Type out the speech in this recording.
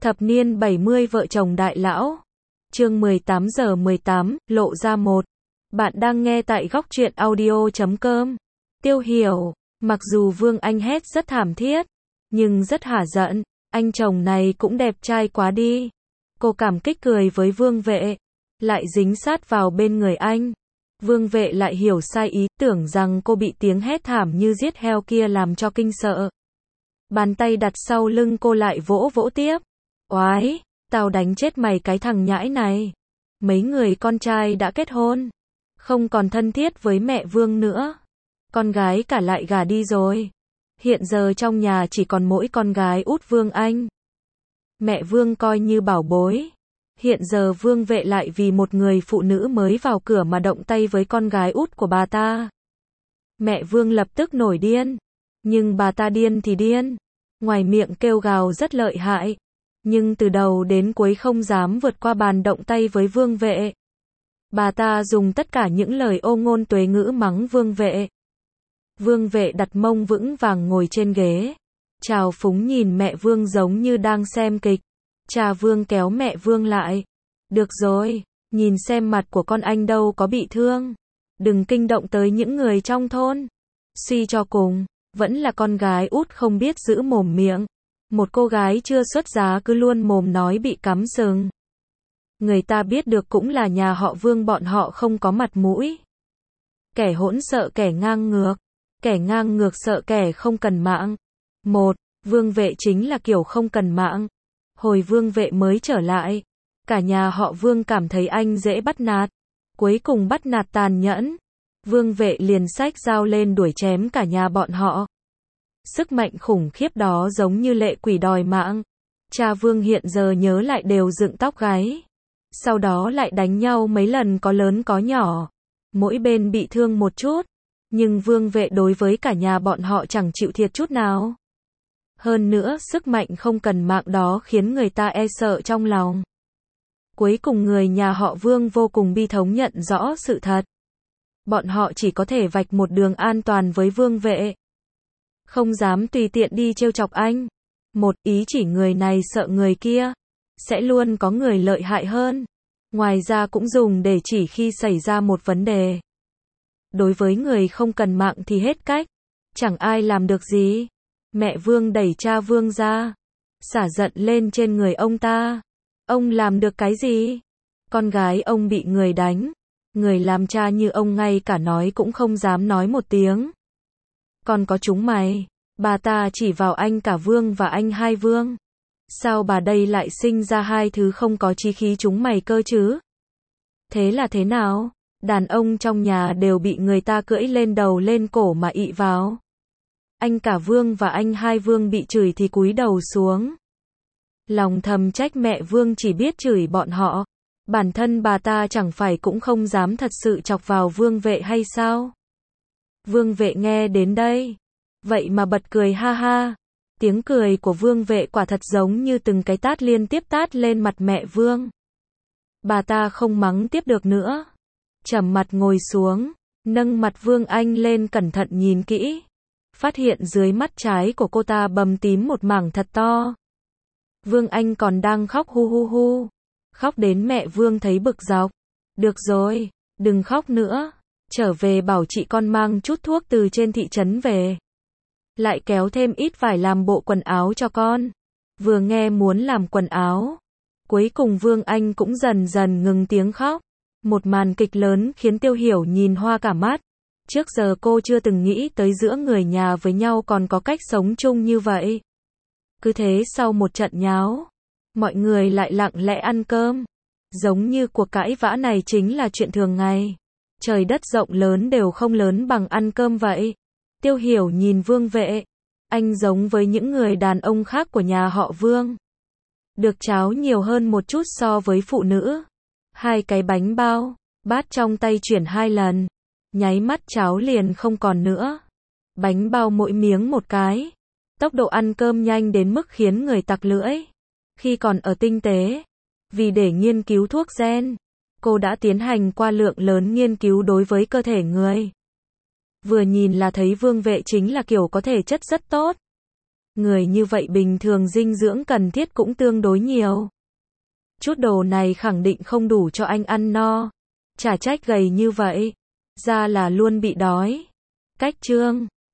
Thập niên 70 vợ chồng đại lão. Chương 18 giờ 18, lộ ra một. Bạn đang nghe tại góc truyện audio.com. Tiêu Hiểu, mặc dù Vương Anh hét rất thảm thiết, nhưng rất hả giận, anh chồng này cũng đẹp trai quá đi. Cô cảm kích cười với Vương Vệ, lại dính sát vào bên người anh. Vương Vệ lại hiểu sai ý, tưởng rằng cô bị tiếng hét thảm như giết heo kia làm cho kinh sợ. Bàn tay đặt sau lưng cô lại vỗ vỗ tiếp. Oái, tao đánh chết mày cái thằng nhãi này. Mấy người con trai đã kết hôn, không còn thân thiết với mẹ Vương nữa. Con gái cả lại gả đi rồi. Hiện giờ trong nhà chỉ còn mỗi con gái út Vương Anh. Mẹ Vương coi như bảo bối. Hiện giờ Vương Vệ lại vì một người phụ nữ mới vào cửa mà động tay với con gái út của bà ta. Mẹ Vương lập tức nổi điên. Nhưng bà ta điên thì điên. Ngoài miệng kêu gào rất lợi hại. Nhưng từ đầu đến cuối không dám vượt qua bàn động tay với Vương Vệ. Bà ta dùng tất cả những lời ô ngôn tuế ngữ mắng Vương Vệ. Vương Vệ đặt mông vững vàng ngồi trên ghế. Trào phúng nhìn mẹ Vương giống như đang xem kịch. Cha Vương kéo mẹ Vương lại. Được rồi, nhìn xem mặt của con anh đâu có bị thương. Đừng kinh động tới những người trong thôn. Suy cho cùng, vẫn là con gái út không biết giữ mồm miệng. Một cô gái chưa xuất giá cứ luôn mồm nói bị cắm sừng. Người ta biết được cũng là nhà họ Vương bọn họ không có mặt mũi. Kẻ hỗn sợ kẻ ngang ngược. Kẻ ngang ngược sợ kẻ không cần mạng. Vương Vệ chính là kiểu không cần mạng. Hồi Vương Vệ mới trở lại, cả nhà họ Vương cảm thấy anh dễ bắt nạt. Cuối cùng bắt nạt tàn nhẫn. Vương Vệ liền xách dao lên đuổi chém cả nhà bọn họ. Sức mạnh khủng khiếp đó giống như lệ quỷ đòi mạng. Cha Vương hiện giờ nhớ lại đều dựng tóc gáy. Sau đó lại đánh nhau mấy lần có lớn có nhỏ. Mỗi bên bị thương một chút. Nhưng Vương Vệ đối với cả nhà bọn họ chẳng chịu thiệt chút nào. Hơn nữa, sức mạnh không cần mạng đó khiến người ta e sợ trong lòng. Cuối cùng người nhà họ Vương vô cùng bi thống nhận rõ sự thật. Bọn họ chỉ có thể vạch một đường an toàn với Vương Vệ. Không dám tùy tiện đi trêu chọc anh. Một ý chỉ người này sợ người kia. Sẽ luôn có người lợi hại hơn. Ngoài ra cũng dùng để chỉ khi xảy ra một vấn đề. Đối với người không cần mạng thì hết cách. Chẳng ai làm được gì. Mẹ Vương đẩy cha Vương ra. Xả giận lên trên người ông ta. Ông làm được cái gì? Con gái ông bị người đánh. Người làm cha như ông ngay cả nói cũng không dám nói một tiếng. Còn có chúng mày. Bà ta chỉ vào anh cả Vương và anh hai Vương. Sao bà đây lại sinh ra hai thứ không có chí khí chúng mày cơ chứ? Thế là thế nào? Đàn ông trong nhà đều bị người ta cưỡi lên đầu lên cổ mà ị vào. Anh cả Vương và anh hai Vương bị chửi thì cúi đầu xuống. Lòng thầm trách mẹ Vương chỉ biết chửi bọn họ. Bản thân bà ta chẳng phải cũng không dám thật sự chọc vào Vương Vệ hay sao? Vương Vệ nghe đến đây. Vậy mà bật cười ha ha. Tiếng cười của Vương Vệ quả thật giống như từng cái tát liên tiếp tát lên mặt mẹ Vương. Bà ta không mắng tiếp được nữa. Trầm mặt ngồi xuống, nâng mặt Vương Anh lên cẩn thận nhìn kỹ. Phát hiện dưới mắt trái của cô ta bầm tím một mảng thật to. Vương Anh còn đang khóc hu hu hu. Khóc đến mẹ Vương thấy bực dọc. Được rồi, đừng khóc nữa. Trở về bảo chị con mang chút thuốc từ trên thị trấn về. Lại kéo thêm ít vải làm bộ quần áo cho con. Vừa nghe muốn làm quần áo. Cuối cùng Vương Anh cũng dần dần ngừng tiếng khóc. Một màn kịch lớn khiến Tiêu Hiểu nhìn hoa cả mắt. Trước giờ cô chưa từng nghĩ tới giữa người nhà với nhau còn có cách sống chung như vậy. Cứ thế sau một trận nháo, mọi người lại lặng lẽ ăn cơm. Giống như cuộc cãi vã này chính là chuyện thường ngày. Trời đất rộng lớn đều không lớn bằng ăn cơm vậy. Tiêu Hiểu nhìn Vương Vệ. Anh giống với những người đàn ông khác của nhà họ Vương. Được cháo nhiều hơn một chút so với phụ nữ. Hai cái bánh bao, bát trong tay chuyển hai lần. Nháy mắt cháo liền không còn nữa. Bánh bao mỗi miếng một cái. Tốc độ ăn cơm nhanh đến mức khiến người tặc lưỡi. Khi còn ở tinh tế, vì để nghiên cứu thuốc gen, cô đã tiến hành qua lượng lớn nghiên cứu đối với cơ thể người. Vừa nhìn là thấy Vương Vệ chính là kiểu có thể chất rất tốt. Người như vậy bình thường dinh dưỡng cần thiết cũng tương đối nhiều. Chút đồ này khẳng định không đủ cho anh ăn no. Chả trách gầy như vậy. Ra là luôn bị đói. Cách chương